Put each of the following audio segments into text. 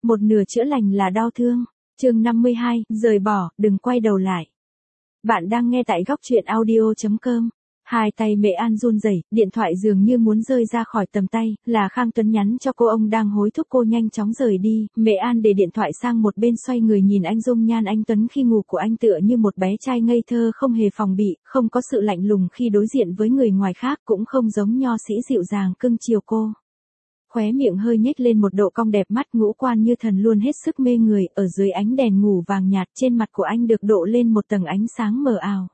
một nửa chữa lành là đau thương. Chương 52, rời bỏ, đừng quay đầu lại. Bạn đang nghe tại góc truyện audio.com. Hai tay Mẹ An run rẩy, điện thoại dường như muốn rơi ra khỏi tầm tay, là Khang Tuấn nhắn cho cô, ông đang hối thúc cô nhanh chóng rời đi. Mẹ An để điện thoại sang một bên, xoay người nhìn anh, dung nhan anh Tuấn khi ngủ của anh tựa như một bé trai ngây thơ không hề phòng bị, không có sự lạnh lùng khi đối diện với người ngoài khác, cũng không giống nho sĩ dịu dàng cưng chiều cô. Khóe miệng hơi nhếch lên một độ cong, đẹp mắt ngũ quan như thần luôn hết sức mê người, ở dưới ánh đèn ngủ vàng nhạt trên mặt của anh được độ lên một tầng ánh sáng mờ ảo.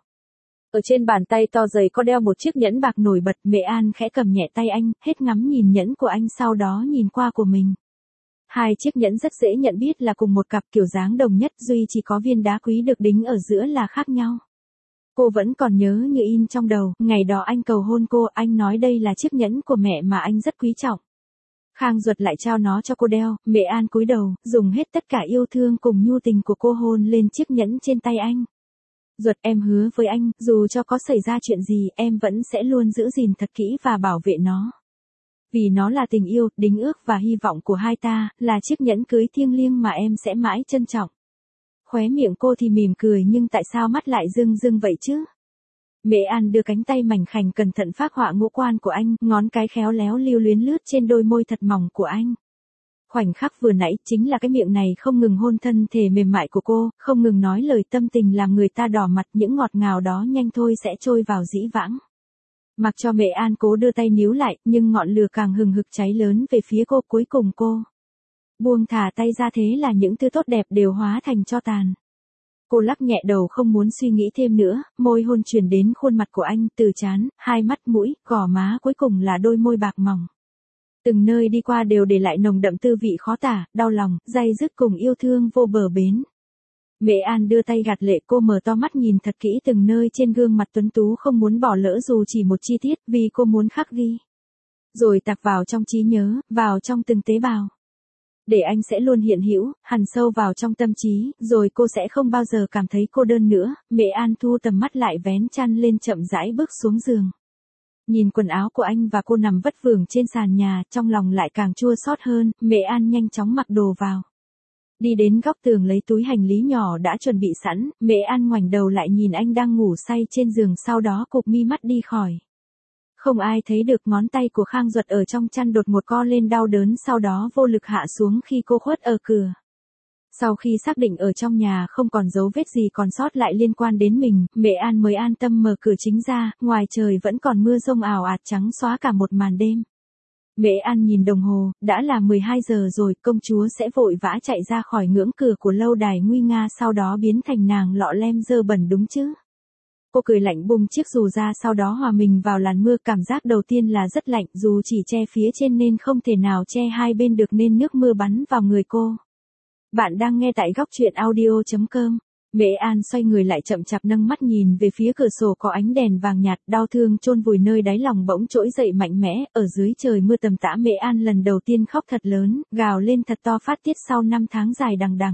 Ở trên bàn tay to dày có đeo một chiếc nhẫn bạc nổi bật, Mẹ An khẽ cầm nhẹ tay anh, hết ngắm nhìn nhẫn của anh sau đó nhìn qua của mình. Hai chiếc nhẫn rất dễ nhận biết là cùng một cặp, kiểu dáng đồng nhất, duy chỉ có viên đá quý được đính ở giữa là khác nhau. Cô vẫn còn nhớ như in trong đầu, ngày đó anh cầu hôn cô, anh nói đây là chiếc nhẫn của mẹ mà anh rất quý trọng. Khang Duật lại trao nó cho cô đeo, Mẹ An cúi đầu, dùng hết tất cả yêu thương cùng nhu tình của cô hôn lên chiếc nhẫn trên tay anh. Duật, em hứa với anh, dù cho có xảy ra chuyện gì, em vẫn sẽ luôn giữ gìn thật kỹ và bảo vệ nó. Vì nó là tình yêu, đính ước và hy vọng của hai ta, là chiếc nhẫn cưới thiêng liêng mà em sẽ mãi trân trọng. Khóe miệng cô thì mỉm cười, nhưng tại sao mắt lại rưng rưng vậy chứ? Mẹ An đưa cánh tay mảnh khảnh cẩn thận phác họa ngũ quan của anh, ngón cái khéo léo lưu luyến lướt trên đôi môi thật mỏng của anh. Khoảnh khắc vừa nãy chính là cái miệng này không ngừng hôn thân thể mềm mại của cô, không ngừng nói lời tâm tình làm người ta đỏ mặt, những ngọt ngào đó nhanh thôi sẽ trôi vào dĩ vãng. Mặc cho Mẹ An cố đưa tay níu lại, nhưng ngọn lửa càng hừng hực cháy lớn về phía cô, cuối cùng cô buông thả tay ra, thế là những thứ tốt đẹp đều hóa thành tro tàn. Cô lắc nhẹ đầu không muốn suy nghĩ thêm nữa, môi hôn truyền đến khuôn mặt của anh, từ trán, hai mắt, mũi, gò má, cuối cùng là đôi môi bạc mỏng. Từng nơi đi qua đều để lại nồng đậm tư vị khó tả, đau lòng, day dứt cùng yêu thương vô bờ bến. Mẹ An đưa tay gạt lệ, cô mở to mắt nhìn thật kỹ từng nơi trên gương mặt tuấn tú, không muốn bỏ lỡ dù chỉ một chi tiết, vì cô muốn khắc ghi. Rồi tạc vào trong trí nhớ, vào trong từng tế bào. Để anh sẽ luôn hiện hữu, hằn sâu vào trong tâm trí, rồi cô sẽ không bao giờ cảm thấy cô đơn nữa. Mẹ An thu tầm mắt lại, vén chăn lên chậm rãi bước xuống giường. Nhìn quần áo của anh và cô nằm vất vưởng trên sàn nhà, trong lòng lại càng chua xót hơn. Mẹ An nhanh chóng mặc đồ vào. Đi đến góc tường lấy túi hành lý nhỏ đã chuẩn bị sẵn, Mẹ An ngoảnh đầu lại nhìn anh đang ngủ say trên giường, sau đó cụp mi mắt đi khỏi. Không ai thấy được ngón tay của Khang Duật ở trong chăn đột ngột co lên đau đớn, sau đó vô lực hạ xuống khi cô khuất ở cửa. Sau khi xác định ở trong nhà không còn dấu vết gì còn sót lại liên quan đến mình, Mẹ An mới an tâm mở cửa chính ra, ngoài trời vẫn còn mưa rông ào ạt trắng xóa cả một màn đêm. Mẹ An nhìn đồng hồ, đã là 12 giờ rồi, công chúa sẽ vội vã chạy ra khỏi ngưỡng cửa của lâu đài nguy nga, sau đó biến thành nàng lọ lem dơ bẩn đúng chứ? Cô cười lạnh bung chiếc dù ra, sau đó hòa mình vào làn mưa, cảm giác đầu tiên là rất lạnh, dù chỉ che phía trên nên không thể nào che hai bên được nên nước mưa bắn vào người cô. Bạn đang nghe tại góc truyện audio.com. Mẹ An xoay người lại, chậm chạp nâng mắt nhìn về phía cửa sổ có ánh đèn vàng nhạt, đau thương chôn vùi nơi đáy lòng bỗng trỗi dậy mạnh mẽ, ở dưới trời mưa tầm tã Mẹ An lần đầu tiên khóc thật lớn, gào lên thật to, phát tiết sau 5 tháng dài đằng đẵng.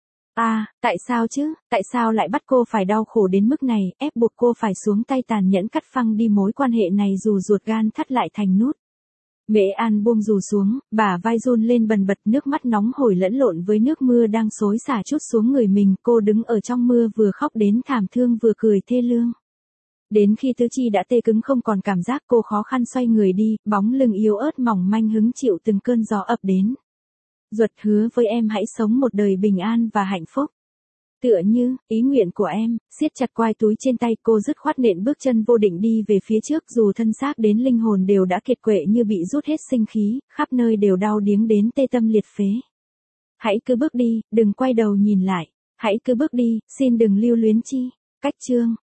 Tại sao chứ, tại sao lại bắt cô phải đau khổ đến mức này, ép buộc cô phải xuống tay tàn nhẫn cắt phăng đi mối quan hệ này dù ruột gan thắt lại thành nút. Mẹ An buông dù xuống, bả vai run lên bần bật, nước mắt nóng hổi lẫn lộn với nước mưa đang xối xả trút xuống người mình, cô đứng ở trong mưa vừa khóc đến thảm thương vừa cười thê lương. Đến khi tứ chi đã tê cứng không còn cảm giác, cô khó khăn xoay người đi, bóng lưng yếu ớt mỏng manh hứng chịu từng cơn gió ập đến. Duật, hứa với em hãy sống một đời bình an và hạnh phúc. Tựa như ý nguyện của em, siết chặt quai túi trên tay, cô dứt khoát nện bước chân vô định đi về phía trước, dù thân xác đến linh hồn đều đã kiệt quệ như bị rút hết sinh khí, khắp nơi đều đau điếng đến tê tâm liệt phế. Hãy cứ bước đi, đừng quay đầu nhìn lại. Hãy cứ bước đi, xin đừng lưu luyến chi. Cách chương